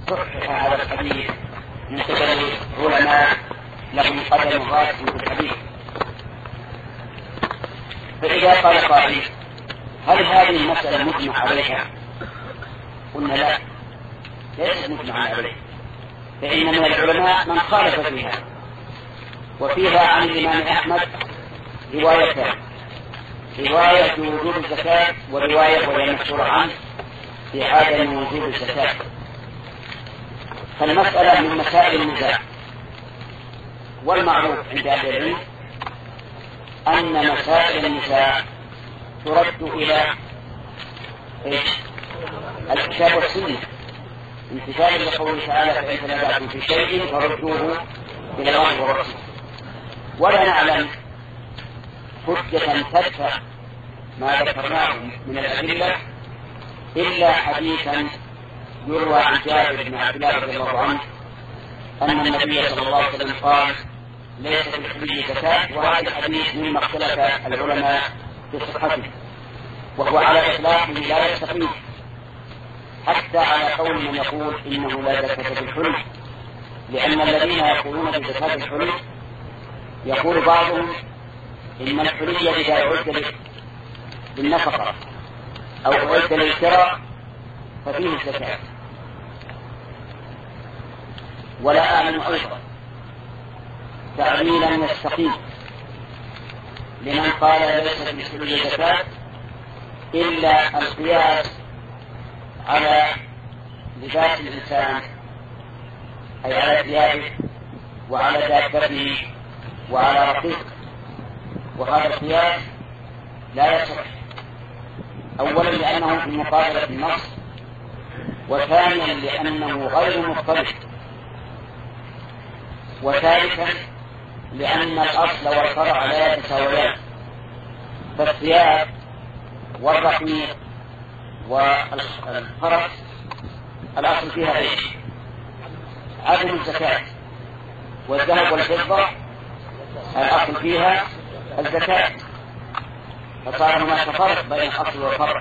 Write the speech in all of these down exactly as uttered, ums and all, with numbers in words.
صحح هذا الحديث من قبل علماء لهم قدم راسخ في الحديث. فإذا قال قائل هل هذه المسألة مجمع عليها؟ قلنا لا، ليست مجمع عليها، فإن من العلماء من خالف فيها، وفيها عن الإمام أحمد روايتان: رواية وجوب الزكاة، ورواية وهي مشهورة عنه في عدم وجوب الزكاة. فالمسألة من مسائل النزاع، والمعروف عند أهل العلم أن مسائل النزاع ترد إلى الكتاب والسنة، امتثالا لقوله تعالى: فإن تنازعتم في شيء فردوه إلى الله ورسوله. ولا نعلم حجة تدفع ما ذكرناه من الأدلة إلا حديثا يروى عن جابر بن عبد الله رضي الله عنه أن النبي صلى الله عليه وسلم قال: ليس في الحلي زكاة. وهذا الحديث مما اختلف العلماء في صحته، وهو على إطلاقه لا يستقيم، حتى على قول من يقول إنه لا زكاة في الحلي، لأن الذين يقولون بزكاة الحلي يقول بعضهم إن الحلي إذا أعد للنفقة أو أعد للشراء ففيه الزكاة. ولا أعلم أيضا تعليلا يستقيم لمن قال ليس في الحلي زكاة إلا القياس على لباس الإنسان، أي على ثيابه وعلى دابته وعلى رقيقه، وهذا القياس لا يصح، أولا لأنه في مقابلة النص، وثانيا لأنه غير مضطرد، وثالثا لأن الأصل والفرع لا يتساويان، فالثياب والرقيق والفرس الأصل فيها إيش؟ عدم الزكاة، والذهب والفضة الأصل فيها الزكاة، فصار هناك فرق بين الأصل والفرع.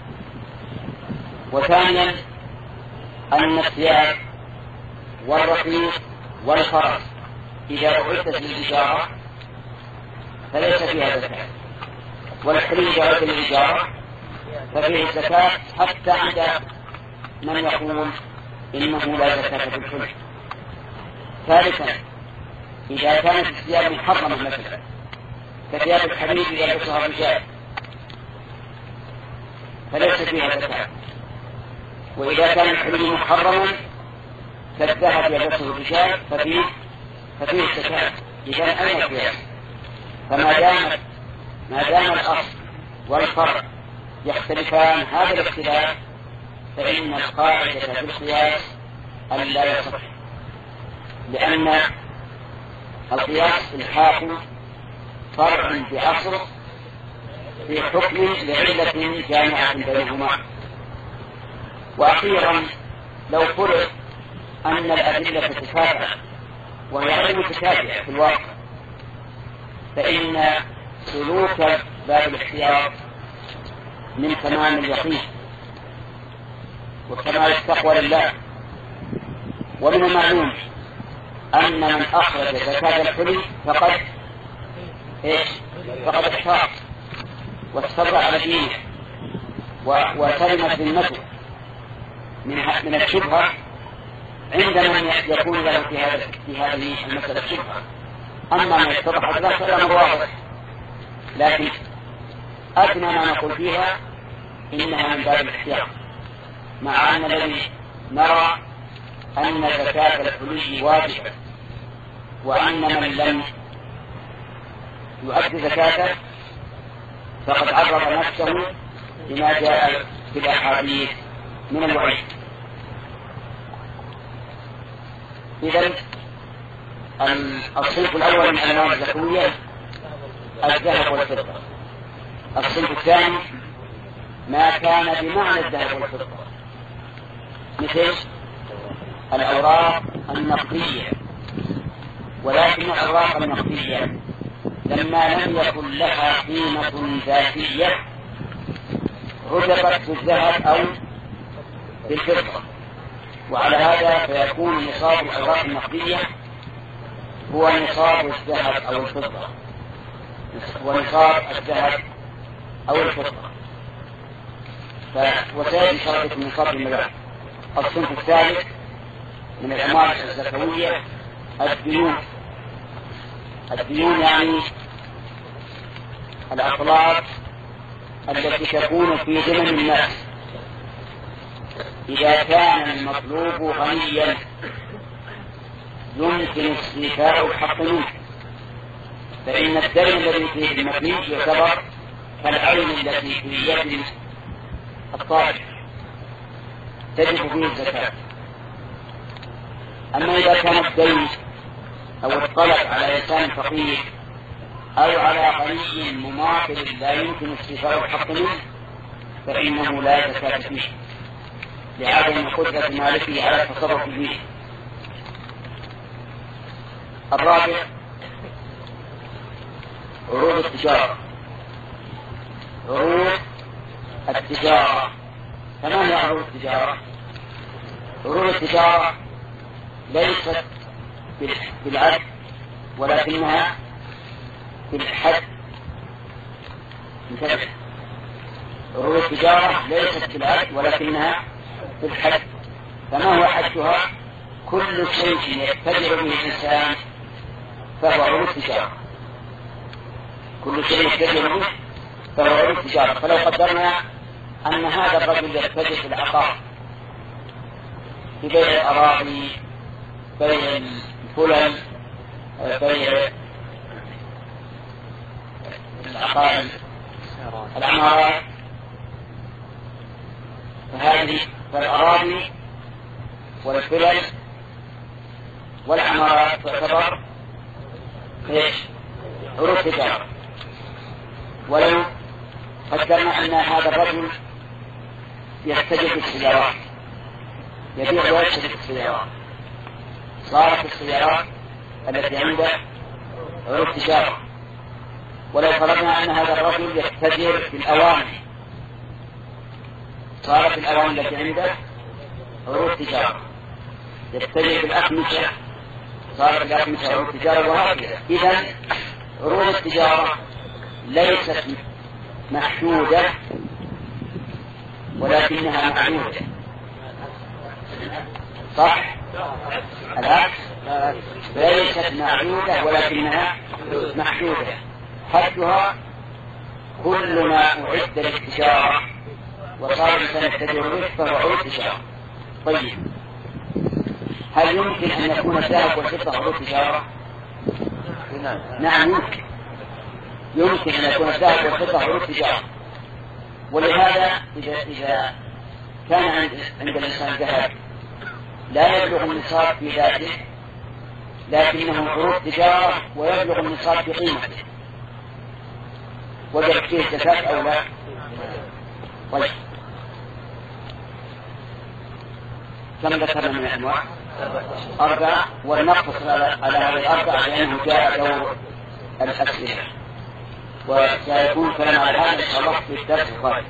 وثانيا أن الثياب والرقيق والفرس إذا أعدت للإجارة فليس فيها زكاة، والحلي إذا أعد للإجارة ففيه الزكاة، حتى عند من يقول إنه لا زكاة في الحلي. ثالثا إذا كانت الثياب محرمة مثلا كثياب الحرير يلبسها الرجال فليس فيها زكاة، وإذا كان الحلي محرما كالذهب يلبسه الرجال ففيه ففيه الزكاة. إذن أين القياس؟ فما دام ما دام الأصل والفرع يختلفان هذا الاختلاف، فإن القاعدة في القياس أن لا يصح، لأن القياس الحاكم فرع بعصر في حكم لعلة جامعة بينهما. وأخيرا لو فرض أن الأدلة تتكافئ وهي غير متكافئة في الواقع، فإن سلوك باب الاحتياط من تمام اليقين وكمال التقوى لله. ومن المعلوم أن من أخرج زكاة الحلي فقد إيش؟ فقد احتاط واستبرأ على دينه وسلمت ذمته من من الشبهة عند من يكون له في هذا في هذه المسألة شبهة. أما ما يتضح ذلك فالأمر واضح، لكن أدنى ما نقول فيها إنها من باب الاحتياط، مع أن الذي نرى أن زكاة الحلي واجبة، وأن من لم يؤد زكاته فقد عرض نفسه لما جاء في الأحاديث من الوعيد. إذن الصنف الأول من أنواع الزكوية الذهب والفضة. الصنف الثاني ما كان بمعنى الذهب والفضة، مثل الأوراق النقدية. ولكن الأوراق النقدية لما لم يكن لها قيمة ذاتية رجبت بالذهب أو بالفضة، وعلى هذا فيكون نصاب الأوراق النقدية هو نصاب الذهب أو الفضة، هو نصاب الذهب أو الفضة. وسيأتي شرط النصاب بالمذاهب. الصنف الثالث من الأموال الزكوية الديون. الديون يعني الأطلاق التي تكون في ذمم الناس إذا كان المطلوب غنيا يمكن استيفاء الحق منه، فإن الدين الذي فيه المبني يعتبر كالعين التي في يد الطالب تجب فيه الزكاة. أما إذا كان الدين أو الطلب على إنسان فقير أو على غني مماثل لا يمكن استيفاء الحق منه فإنه لا زكاة فيه لعدم قدرة مالكه على التصرف فيه. الرابع عروض التجارة. عروض التجارة فما هي عروض التجارة؟ عروض التجارة ليست بالعد ولكنها بالحد. انتبه، عروض التجارة ليست بالعد ولكنها بالحد. فما هو حدها؟ كل شيء يتجر به الإنسان فهو عروض التجارة. كل شيء يتجر به فهو عروض التجارة. فلو قدرنا أن هذا الرجل يتجر في العقار، في بيع الأراضي، بيع الفلل، بيع العقار، العمارات، فهذه فالأراضي والفلل والعمارات تعتبر ايش؟ عروض تجارة. ولو قدرنا أن هذا الرجل يستجد السيارات، يبيع ويشتري السيارات، صارت السيارات التي عنده عروض تجارة. ولو فرضنا أن هذا الرجل يتجر في الأواني، صارت الأواني التي عنده عروض تجارة. يتجر في الأقمشة، صارت الأقمشة عروض تجارة، وهكذا. إذن عروض التجارة ليست محدودة ولكنها معدودة. صح؟ العكس، ليست معدودة ولكنها محدودة. حدها كل ما أعد للتجارة وصار سنتجر به فهو عروض تجارة. طيب، هل يمكن أن يكون الذهب والفضة عروض تجارة؟ نعم يمكن. يمكن أن يكون الذهب والفضة عروض تجارة. ولهذا إذا, إذا كان عند, عند الإنسان ذهب لا يبلغ النصاب في ذاته لكنه عروض تجارة ويبلغ النصاب في قيمته، وجب فيه الزكاة أو لا؟ طيب، كم ذكرنا من الأنواع؟ أربعة، ونقص على هذه الأربعة لأنه جاء دور الأسئلة، وسيكون كلام على هذا إن شاء الله في الدرس القادم.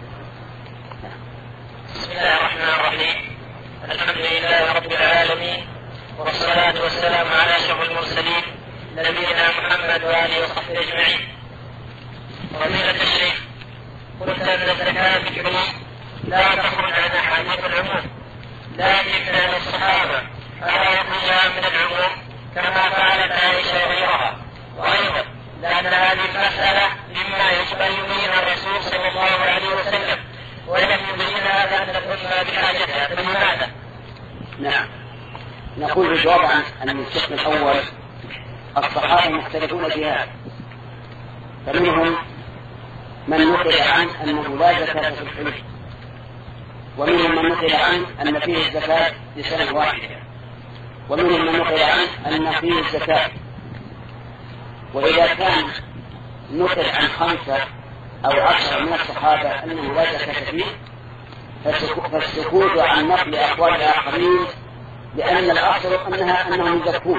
بسم الله الرحمن الرحيم. الحمد لله رب العالمين، والصلاة والسلام على أشرف المرسلين نبينا محمد وآله وصحبه أجمعين. فضيلة الشيخ، قلت أن الزكاة في العموم لا تخرج عن أحاديث العموم، لكن كان الصحابة ألا يخرجها من العموم كما فعلت عائشة وغيرها؟ وأيضا لأن هذه المسألة مما يشبه بها الرسول صلى الله عليه وسلم ولم يبينها لأن الأمة بحاجتها، فلماذا؟ نعم، نقول بالجواب عن القسم الأول. الصحابة مختلفون فيها، فمنهم من نقل عنه أنه لا زكاة في الحلف، ومنهم من نقل عنه أن فيه الزكاة لسنة واحدة، ومنهم من نقل عنه أن فيه الزكاة. وإذا كان نقل عن خمسة أو عشرة من الصحابة أنه لا زكاة فيه فالسكوت عن نقل أقوال الآخرين، لأن الأصل أنها أنهم يزكون.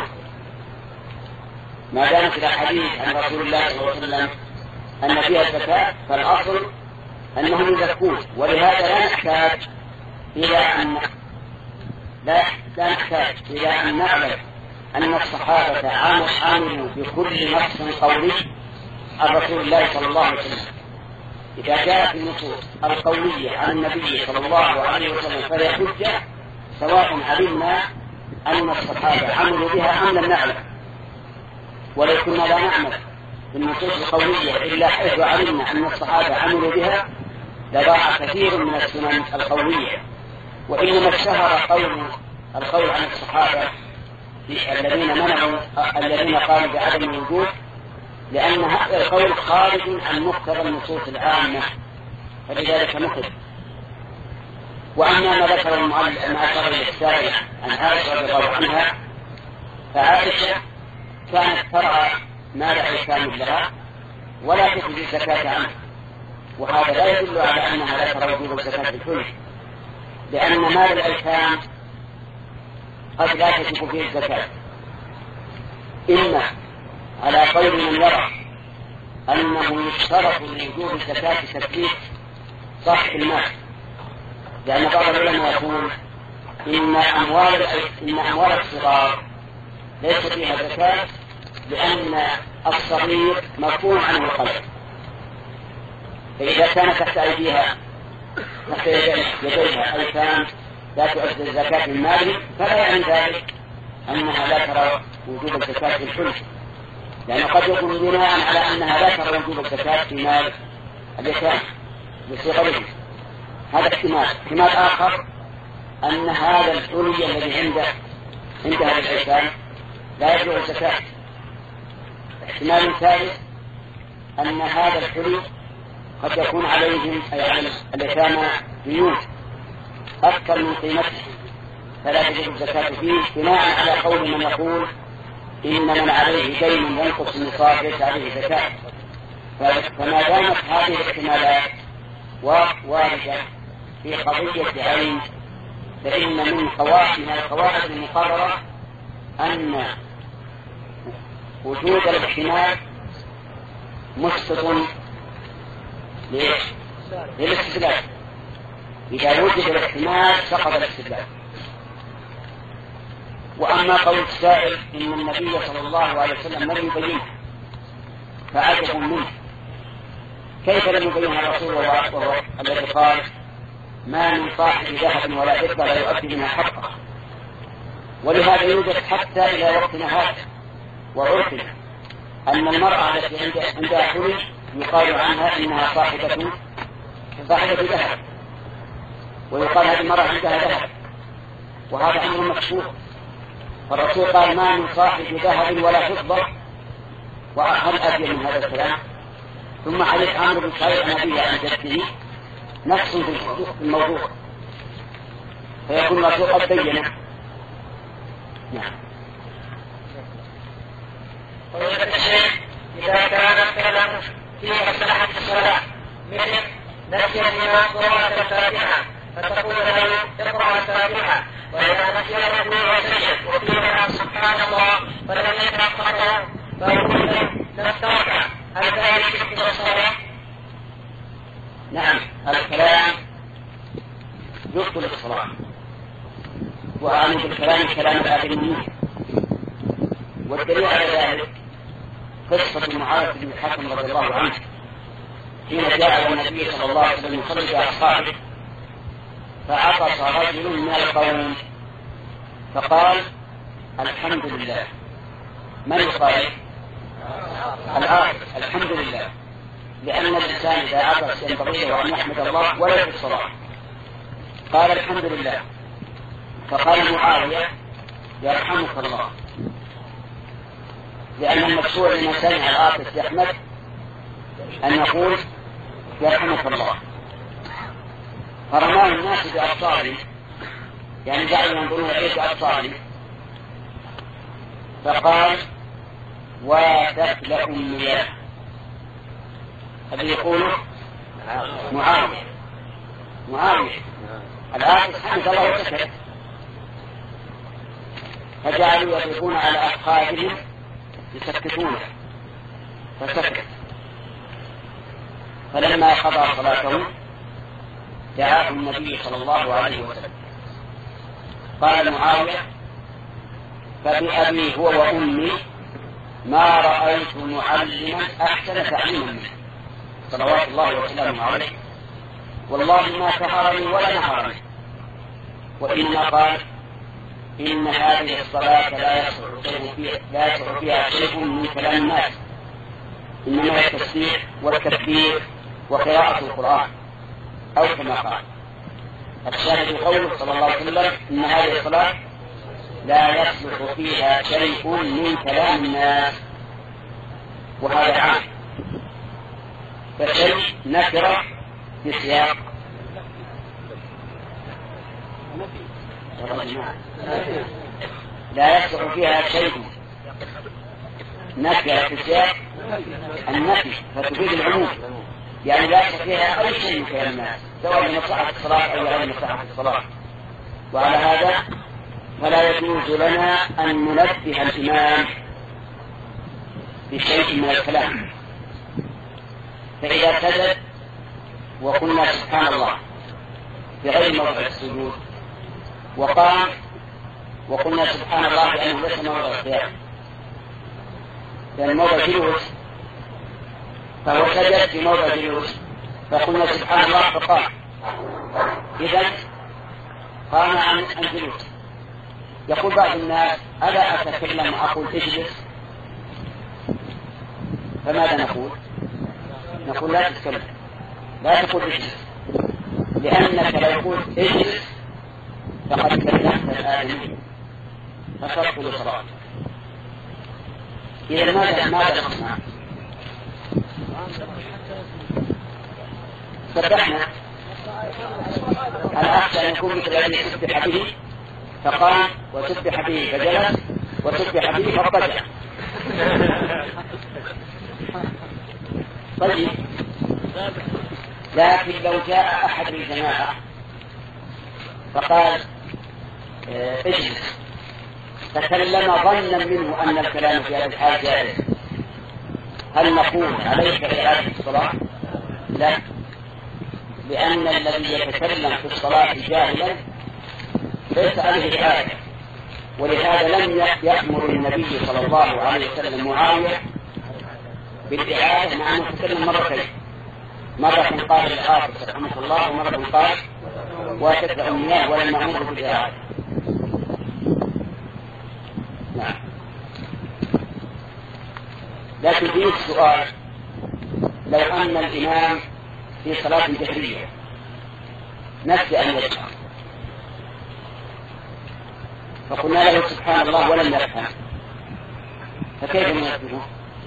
ما دامت الأحاديث عن رسول الله صلى الله عليه وسلم أن فيها الزكاة فالأصل أنهم يزكون، ولهذا لا نحتاج إلى أن لا لا نحتاج إلى أن نعلم أن الصحابة عملوا بكل نص قولي عن رسول الله صلى الله عليه وسلم. إذا جاءت النصوص القولية عن النبي صلى الله عليه وسلم فهي حجة، سواء علمنا أن الصحابة عملوا بها أم لم نعلم. ولو كنا لا نعمل بالنصوص القولية إلا حيث علمنا أن الصحابة عملوا بها لضاع كثير من السنن القولية. وإنما اشتهر قول القول عن الصحابة الذين منعوا الذين قالوا بعدم الوجود، لأن هذا القول خارج عن مقتضى النصوص العامة، فلذلك نقل. وأما ما ذكر المؤلف ما أشار السائل عن عائشة رضي الله عنها، فعائشة كانت ترعى مال أيتام لها ولا تخرج الزكاة عنه، وهذا لا يدل على أنها لا ترى وجوب الزكاة الكل، لأن مال الأيتام قد لا تجب فيه الزكاة، إما على قول من يرى أنه يشترط لوجوب الزكاة تثبيت صاحب المال، لأن بعض العلماء يقول إن أموال إن أموال الصغار ليس فيها زكاة، لأن الصغير مرفوع عنه القلب، فإذا كان تحت أيديها تحت يديها أيتام لا تؤدي الزكاة من ماله، فلا يعني ذلك أنها لا ترى وجوب الزكاة في الحلم، لأنه قد يكون بناء على أنها لا ترى وجوب الزكاة في مال اليتامى بصغرهم. هذا احتمال. احتمال آخر أن هذا الحلي الذي عنده عندها الأيتام لا يجوز الزكاة. احتمال ثالث أن هذا الحلي قد يكون عليهم أي على اليتامى ديون أكثر من قيمته، فلا تجب الزكاة فيه، بناء على قول من يقول إن من عليه دين ينقص النصاب ليس عليه زكاة. فما دامت هذه الاحتمالات واردة في قضية عين، فإن من قواعد من القواعد المقررة أن وجود الاحتمال مسقط للاستدلال. إذا وجد الاحتمال سقط الاستدلال. وأما قول السائل إن النبي صلى الله عليه وسلم لم يبينه فعجب منه، كيف لم يبينها الرسول وهو الذي قال ما من صاحب ذهب ولا فضة لا يؤدي منها حقه؟ ولهذا يوجد حتى إلى وقتنا هذا وعرفنا أن المرأة التي عندها حلي يقال عنها إنها صاحبة صاحبة ذهب، ويقال هذه المرأة عندها ذهب، وهذا أمر مكشوف. فالرسول قال ما من صاحب ذهب ولا فضة، وهل أبين من هذا الكلام؟ ثم حديث عمرو بن سعيد عن أبيه عن جده نفس في الموضوع، فيكون الرسول قد بينه. نعم. ويجب الشيخ إذا كان الكلام في مصلحة الصلاة مثل نسي الإمام قراءة الفاتحة فتقول له اقرأ الفاتحة، وإذا نسي الركوع وسجد وقيل سبحان الله فلم يقرأ قرأه فيقول له لم تركع، هل ذلك يبطل الصلاة؟ نعم، الكلام يبطل الصلاة، وأعني بالكلام كلام الآدميين، والدليل على ذلك قصة معاذ بن الحكم رضي الله عنه حين جاء النبي صلى الله عليه وسلم يصلي بأصحابه فعطس رجل من القوم فقال الحمد لله. من يقال؟ العاطس الحمد لله، لأن الإنسان إذا عطس ينبغي له أن يحمد الله ولا في الصلاة. قال الحمد لله، فقال معاوية يرحمك الله، لأن المشروع لمن سمع العاطس يحمد أن يقول يرحمك الله. فرماه الناس بأبصاره، يعني جعلوا ينظرون إليه بأبصاره، فقال وتكلأ المياه. الذي يقوله معاوية معاوية العاطس حمد الله وسكت، فجعلوا يضربون على أفخاذهم يسكتونه فسكت. فلما قضى صلاته دعاه النبي صلى الله عليه وسلم قال معاوية فبأبي هو وأمي ما رأيت معلما أحسن تعليما منه صلوات الله وسلامه عليه، والله ما سهرني ولا نهرني. وإنما قال إن هذه الصلاة لا يصح فيها, لا يصح فيها شيء من كلام الناس، إنما التسبيح والتكبير وقراءة القرآن، أو كما قال. الشاهد قوله صلى الله عليه وسلم إن هذه الصلاة لا يصلح فيها شيء من كلام الناس، وهذا عام، فشيء نكرة في سياق لا يصلح فيها شيء نكرة في سياق النفي فتفيد العموم، يعني لا يصلح فيها أي شيء من كلام الناس سواء لمصلحة الصلاة أو غير مصلحة الصلاة. وعلى هذا فلا يجوز لنا أن ننبه الإمام بشيء من الكلام، فإذا سجد وقلنا سبحان الله في غير موضع السجود، وقام وقلنا سبحان الله لأنه ليس موضع القيام، لأن موضع جلوس، فهو سجد في موضع جلوس فقلنا سبحان الله فقام، إذن قام عن الجلوس. يقول بعض الناس ألا أتكلم أقول اجلس، فماذا نقول؟ نقول لا تتكلم، لا تقول اجلس، لأنك لو قلت اجلس فقد كلمت الآدمين فتبطل صلاتك. إذا ماذا ماذا نصنع؟ سبحنا الأخشى أن يكون مثل الذي سبح به فقام وسبح به فجلس وسبح به فاضطجع. طيب، لكن لو جاء أحد الجماعة فقال اجلس تكلم ظنا منه أن الكلام في هذا الحال جائز، هل نقول عليك إعادة الصلاة؟ لا، لأن الذي يتكلم في الصلاة جاهلا ليس عليه إعادة، ولهذا لم يأمر النبي صلى الله عليه وسلم معاوية بالإعادة مع أنه تكلم مرتين، مرة قال الحافظ رحمه الله ومرة قال وتكفى أمنياه ولم يأمره بالإعادة. نعم. لكن فيه السؤال، لو أن الإمام في صلاة جهرية نسي أن يجهر فقلنا له سبحان الله ولم يفهم، فكيف ننبهه؟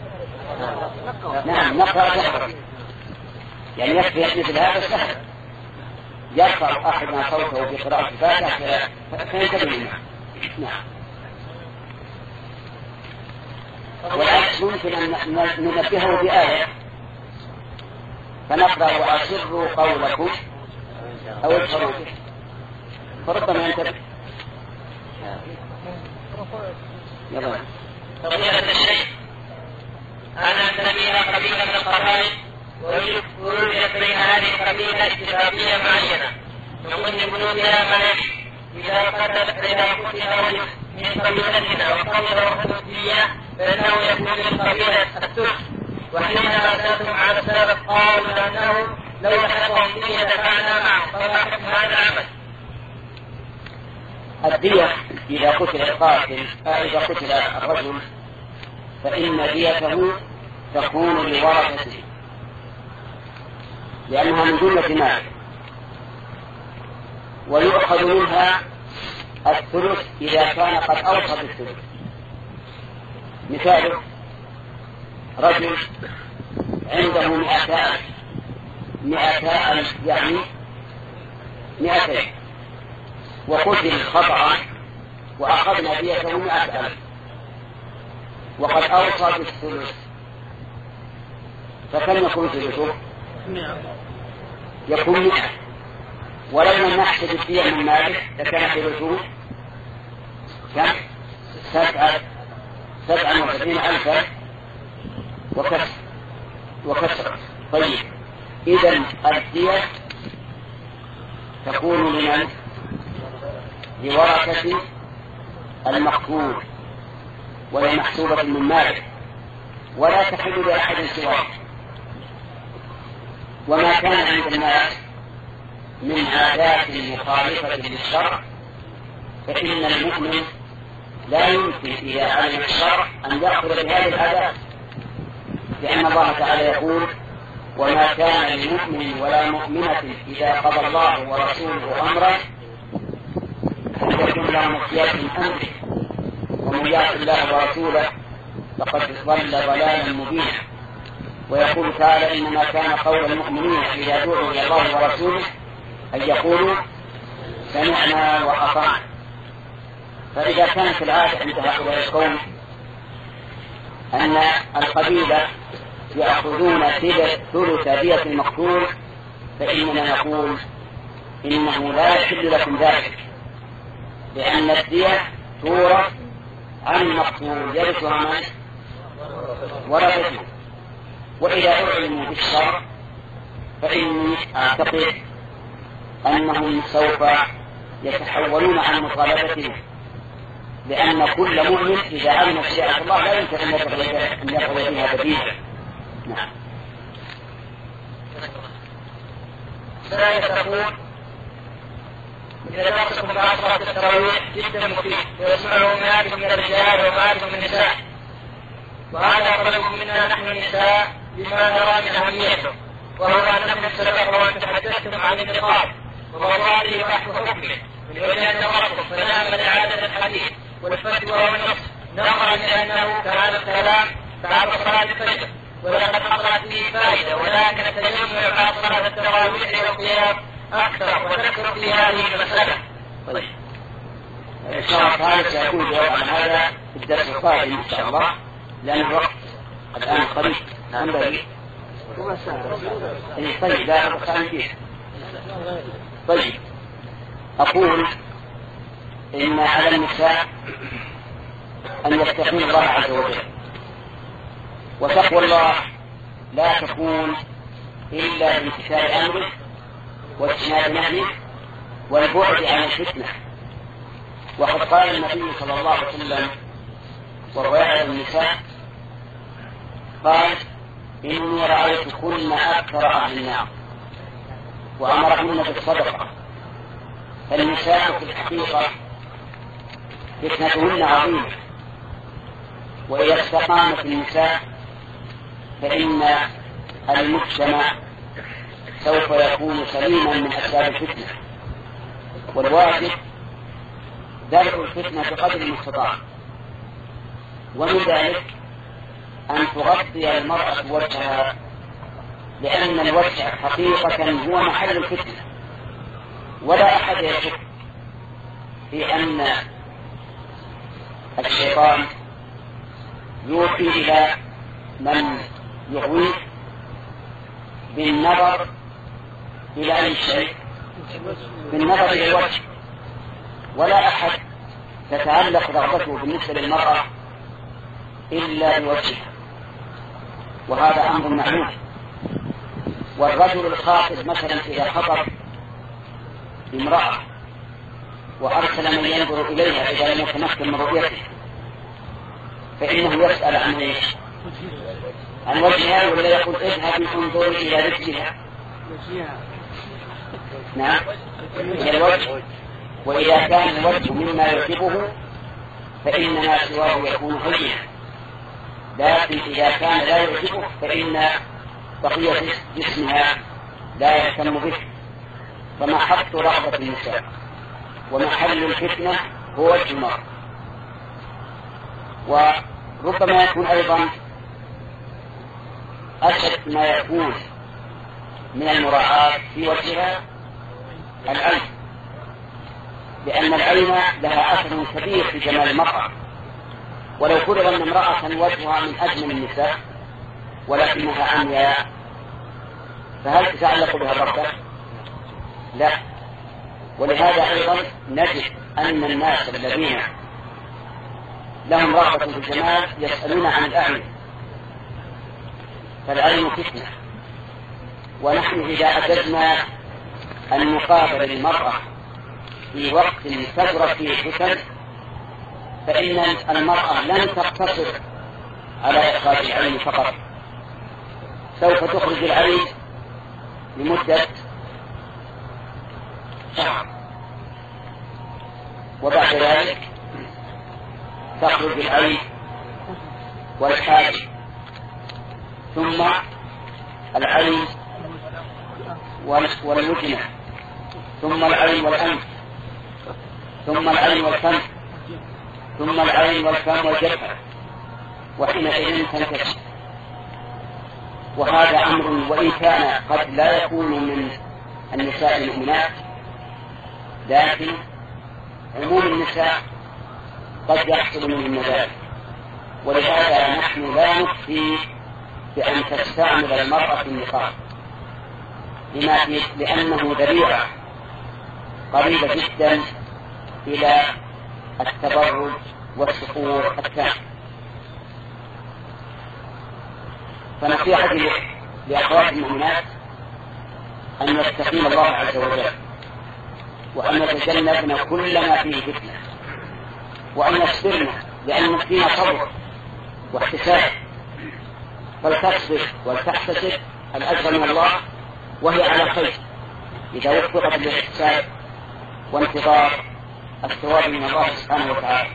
نعم، نقرأ جهرا، يعني يكفي مثل هذا سهل، يرفع أحدنا صوته بقراءة الفاتحة فينتبه الإمام. نعم. والعكس ممكن أن ننبهه بآية فنقرأ وأسروا قولكم أو اجهروا به فربما ينتبه. يلا. فضيلة الشيخ، أنا أنتمي قبيلة من القبائل ووجدت بين هذه القبيلة اتفاقية معينة من ضمن بنودها مناهج إذا قتل إذا قتل رجل من قبيلتنا وقبل الرسولية فإنه يكون من قبيلة الترك، وحينما سألتم على السبب قالوا أنه لو لحقهم دية دفعنا معه، فما حكم هذا العمل؟ الدية إذا قتل القاتل إذا قتل الرجل فإن ديته تكون لورثته لأنها من جملة ماله، ويؤخذ منها الثلث إذا كان قد أوصى بالثلث. مثال رجل عنده مئتان مئتان يعني مئتين وقتل خطأ وأخذنا ديته مئة ألف وقد أوصى بالثلث، فكم يكون ثلثه؟ يكون مئة، ولو لم نحسب الدية من ماله لكان ثلثه كم؟ سبعة سبعا وسبعين ألفا وكسر وكسر. طيب، إذن الدية تكون لمن؟ لورثة المقتول وهي محسوبة من ماله ولا تحل لأحد سواه. وما كان عند الناس من عادات مخالفة للشرع فإن المؤمن لا يمكن إذا علم الشرع أن يأخذ بهذه العادات، لأن الله تعالى يقول: وما كان لمؤمن ولا مؤمنة إذا قضى الله ورسوله أمرا أن يكون لهم الخيار من أمره ومن يعص الله ورسوله فقد ضل ضلالا مبينا. ويقول تعالى: إنما كان قول المؤمنين إذا دعوا إلى الله ورسوله أن يقولوا سمعنا وأطعنا. فإذا كانت العادة عند هؤلاء القوم أن القبيلة يأخذون ثلث دية المقتول فإننا نقول إنه لا يحل لكم ذلك، لأن الدية تورث عن المقتول يرثها من ورثته. وإذا أعلموا بالشرع فإني أعتقد أنهم سوف يتحولون عن مطالبتهم، لأن كل مؤمن إذا علم مشيئة الله لا يمكن أن يأخذ بها بديلا. نعم. ثانيا تقول: إذا درسكم بعد صلاة التراويح جدا مفيد ويسمعه مالك من الرجال ومالك من النساء، وهذا طلب منا نحن النساء بما نرى من أهميته، وهو أنكم سبق وأن تحدثتم عن النقاب ومواضيع بحث حكمه من وجه نظركم فنام لإعادة الحديث والفتوى والنص نظرا لأنه كان الكلام بعد صلاة الفجر ولقد حصلت فيه فائدة، ولكن التجمع بعد صلاة التراويح والقيام أكثر وتكثر في هذه المسألة. طيب. إن شاء الله تعالى سيكون جواب عن هذا في الدرس القادم إن شاء الله، لأن الوقت الآن قريب. نعم بلي. طيب لا أبقى فيه. طيب أقول إن على النساء أن يتقين الله عز وجل، وتقوى الله لا تكون إلا بامتثال أمره واجتناب نهيه والبعد عن الفتنة. وقد قال النبي صلى الله عليه وسلم وهو يعلم النساء قال: إني رأيتكن أكثر أهل النار، وأمرهن بالصدقة. فالنساء في الحقيقة فتنتهن عظيمة، وإذا استقامت النساء فإن المجتمع سوف يكون سليما من أسباب الفتنة. والواجب درء الفتنة بقدر المستطاع، ومن ذلك أن تغطي المرأة وجهها، لأن الوجه حقيقة هو محل الفتنة، ولا أحد يشك في أن الشيطان يوحي إلى من يغويه بالنظر إلى أي شيء، بالنظر إلى الوجه، ولا أحد تتعلق رغبته بالنسبة للمرأة إلا بوجهها، وهذا أمر معلوم. والرجل الخاطب مثلا إذا خطب امرأة وأرسل من ينظر إليها إذا لم يتمكن من رؤيته فإنه يسأل عن إيش؟ عن وجهها، ولا يقول اذهبي انظري إلى رجلها؟ نعم، إلى الوجه. وإذا كان الوجه مما يعجبه فإن ما سواه يكون هينا، لكن إذا كان لا يعجبه فإن بقية جسمها لا يهتم به. فمحط رغبة النساء ومحل الفتنة هو وجه المرأة. وربما يكون أيضا أشد ما يكون من المراعاة في وجهها العين، لأن العين لها أثر كبير في جمال المرأة. ولو فرض أن امرأة وجهها من أجمل النساء ولكنها عمياء فهل تتعلق بها الرغبة؟ لا. ولهذا أيضا نجد أن الناس الذين لهم رغبة في الجمال يسألون عن الأعين، فالعين فتنة. ونحن إذا أجدنا أن نقابل المرأة في وقت كثرت فيه الفتن فإن المرأة لن تقتصر على إخراج العين فقط، سوف تخرج العين لمدة شهر، وبعد ذلك تخرج العين والحاج، ثم العين والوجنة، ثم العين والأنف، ثم العين والفم، ثم العين والفم والجبهة، وحينئذ تنكشف. وهذا أمر وإن كان قد لا يكون من النساء المؤمنات، لكن عموم النساء قد يحصل منهم ذلك، ولهذا نحن لا نفتي بأن تستعمل المرأة النقاب لما فيه، لأنه ذريعة قريبة جدا إلى التبرج والسفور التام. فنصيحتي لأخوات المؤمنات أن يتقين الله عز وجل، وأن يتجنبن كل ما فيه فتنة، وأن يصبرن، لأن فينا صبر واحتساب، فلتصبر ولتحتسب الأجر من الله وهي على خير إذا وفقت بالاحتساب وانتظار الثواب من الله سبحانه وتعالى.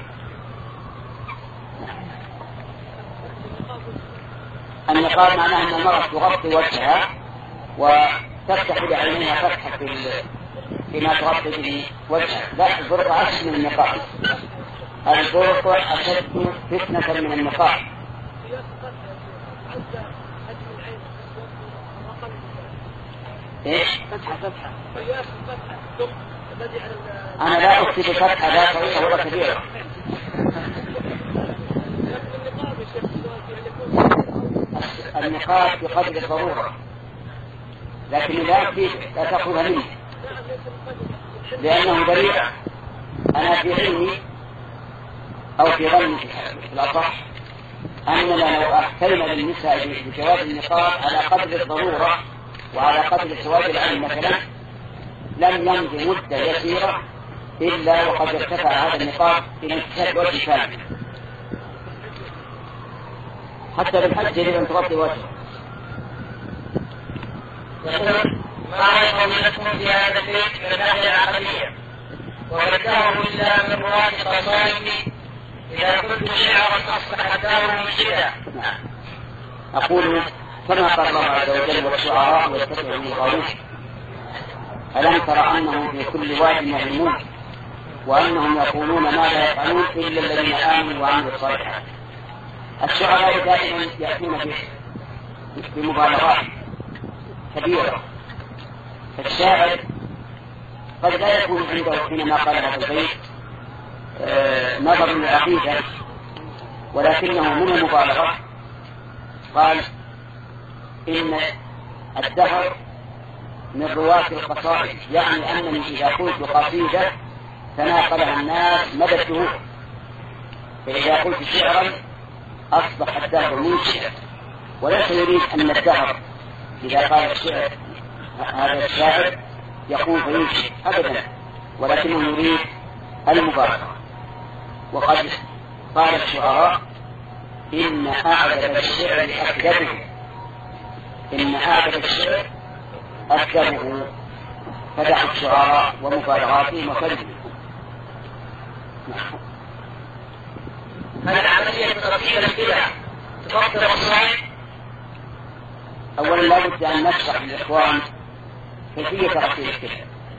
النقاب معناه أن المرأة تغطي وجهها وتفتح بعينيها فتحة فيما تغطي به وجهها. لا، البرقع أشد من النقاب، البرقع أشد فتنة من النقاب. إيش؟ فتحة فتحة. أنا لا أكتب فتحة لا طويلة ولا كبيرة. النقاب بقدر الضرورة، لكن لا أكتب لا تأخذها مني لأنه ذريعة. أنا في علمي أو في ظني في الأصح أننا لو أحكينا للنساء بجواز النقاب على قدر الضرورة وعلى قدر سواد العين مثلا، لم يمضي مدة يسيرة إلا وقد ارتفع هذا النقاب إلى انكشاف وجه كامل. حتى بالحج يجب أن تغطي وجهه. ما يقوم لكم في هذا البيت من الناحية العقلية، وذكره إلا من رواة قصائد إذا كنت شعرا أصبح الدار منشدا. أقول كما قال الله عز وجل: والشعراء يتبعهم الغاوون. ألم تر أنهم في كل واد يهيمون وأنهم يقولون ما لا يفعلون إلا الذين آمنوا وعملوا الصالحات. الشعراء دائما يأتون بمبالغات كبيرة. الشاعر قد لا يكون عنده حينما قال هذا البيت نظر للعقيدة، ولكنه من المبالغة قال إن الدهر من رواة القصائد، يعني أنني إذا قلت قصيدة تناقلها الناس مدى الدهور، فإذا قلت شعرا أصبح الدهر منشئا. وليس يريد أن الدهر إذا قال الشعر هذا الشاعر يقول فينشئ أبدا، ولكنه يريد المبالغة. وقد قال الشعراء: إن أعجب الشعر أكذبه، إن أعجب الشعر أكذبه. فدعوا الشعراء ومبالغاتهم وكذبوا. هل عملية تغطية البدع تفضل الصحيح؟ أولا لا بد أن نشرح للإخوان كيفية تغطية البدع،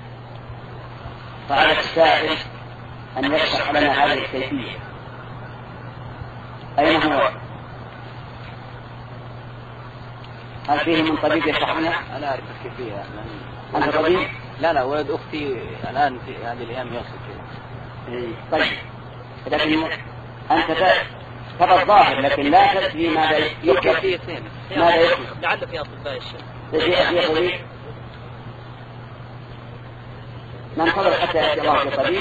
فعلى السائل أن يشرح لنا هذه الكيفية. أين هو؟ هل فيه من طبيب يشرح لنا؟ أنا أعرف الكيفية. أنت طبيب؟ لا لا، ولد أختي الآن في هذه الأيام يصل كذا. طيب، لكن أنت ترى الظاهر لكن لا تدري ماذا يكفي، ماذا يكفي. لعل في أطباء الشرع. تجي في طبيب ننتظر حتى يأتي الله في طبيب.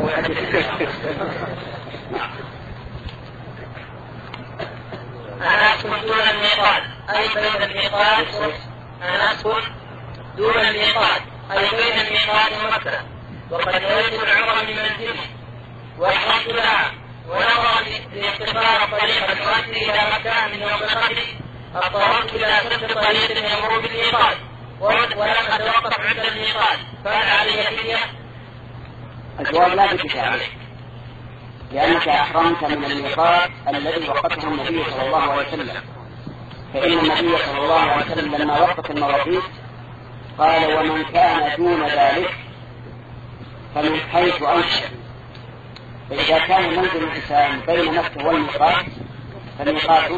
أنا أسكن دون الميقات أي بين الميقات أنا أسكن دون الميقات أي بين الميقات ومكة، وقد نويت العمر من منزله وأحرمت لها ونظرا لاختصار الطريق المؤدي إلى مكة من منطقتي اضطررت إلى سد طريق يمر بالميقات ولم أتوقف عند الميقات فهل علي فدية؟ الجواب لا بكفاية عليك، لأنك أحرمت من الميقات الذي وقته النبي صلى الله عليه وسلم، فإن النبي صلى الله عليه وسلم لما وقف المواقيت قال ومن كان دون ذلك فمن حيث أنشأ. فإذا كان منزل الإنسان بين مكة والميقات فالميقات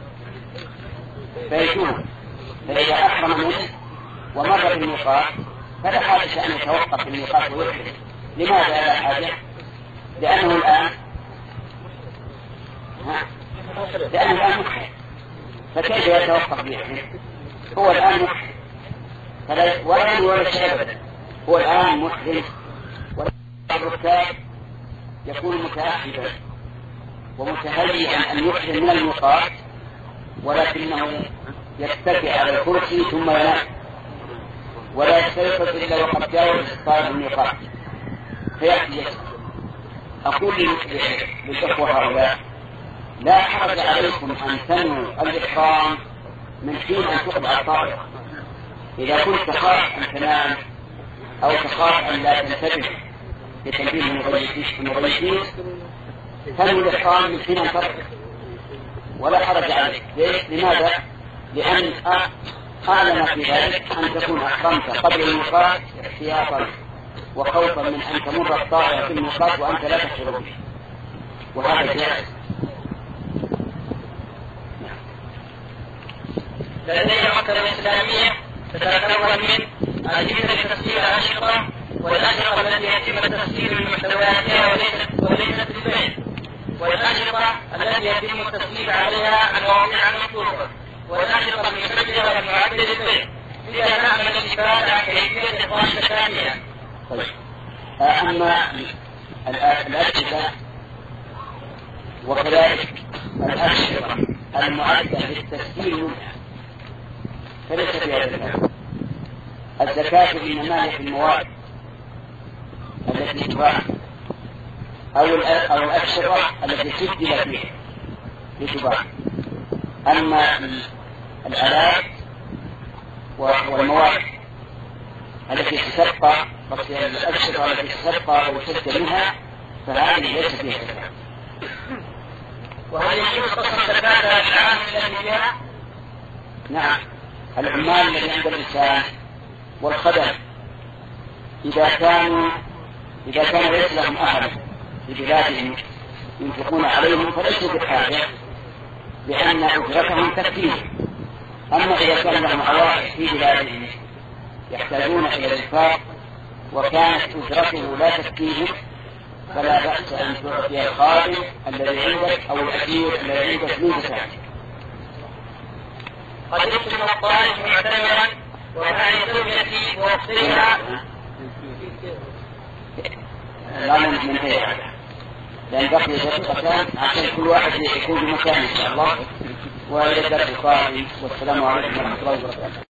بيته، فإذا أحرم منه ومر بالميقات فلا حاجة أن يتوقف الميقات ويحرم. لماذا لا حاجة؟ لأنه الآن لأنه الآن محرم، فكيف يتوقف بيحرم؟ هو الآن محرم ولا ولا شيء أبدا، هو الآن محرم. والركاب يكون متأهبا ومتهيئا أن يحرم من الميقات، ولكنه يتكئ على الكرسي ثم ينام ولا يستيقظ إلا وقد جاوز صاحب الميقات فيأتي. أقول للإخوة هؤلاء لا حرج عليكم أن تنووا الإحرام من حين أن تقطع الطائرة. إذا كنت تخاف أن تنام أو تخاف أن لا تنتبه لتنبيه المغيثين تنوي الإحرام من حين أن تقطع ولا حرج عليك. لماذا؟ لأن أعلم في ذلك أن تكون أحرمت قبل الميقات احتياطا وخوفا من أن تمر الطائرة في الميقات وأنت لا تشعر به، وهذا جائز. لدي مكة الإسلامية تتكون من أجهزة لتسجيل الأشرطة والأشرطة التي يتم تسجيل المحتوياتها وليست بالبيع، والأشرطة التي يتم التسجيل عليها عن مواضيع المطلوبة، والأشرطة المسجلة والمعدة للبيع. إذا نعمل الإفادة عن كيفية إخراج الثانية. أما الأشرطة وكذلك الأشرطة المعدة للتسجيل منها فليس فيها زكاة. الزكاة إنما هي في المواد التي تباع أو أو الأشرطة التي سجل فيها لتباع. أما الآلات والمواد التي تسبق الأشرطة التي تسبق وتسجل منها فهذه ليس فيها زكاة. وهل يجوز قسم الزكاة بالعام الذي فيها؟ نعم، العمال الذي عند الإنسان والخدم إذا كانوا إذا كان ليس لهم أهل في بلادهم ينفقون عليهم فليسوا بحاجة لأن أجرتهم تكفيهم. أما إذا كان لهم عوائد في بلادهم يحتاجون إلى الإنفاق وكانت أجرته لا تكفيهم فلا بأس أن تعطي الخادم الذي عندك أو الأجير الذي عندك من زكاتك. قد يكتب الطالب معتمرا ومع زوجتي وأختها لا من هي لأن بقي دقيقتان عشان كل واحد يكون بمكان إن شاء الله. وإلى الدرس القادم والسلام عليكم ورحمة الله وبركاته.